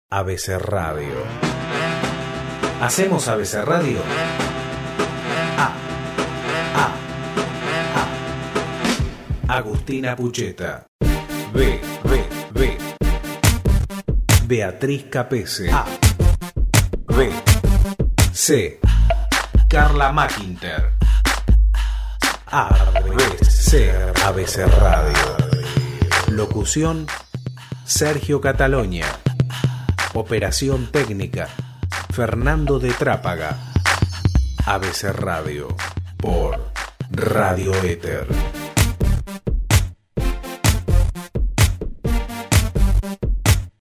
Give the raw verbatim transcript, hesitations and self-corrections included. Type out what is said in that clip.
A B C Radio. ¿Hacemos A B C Radio? A. A. A. Agustina Pucheta. B. B. B. Beatriz Capese. A. B. C. Carla Mackinter. A. B. C. A B C Radio. Locución: Sergio Catalonia. Operación técnica: Fernando de Trápaga. A B C Radio por Radio Éter.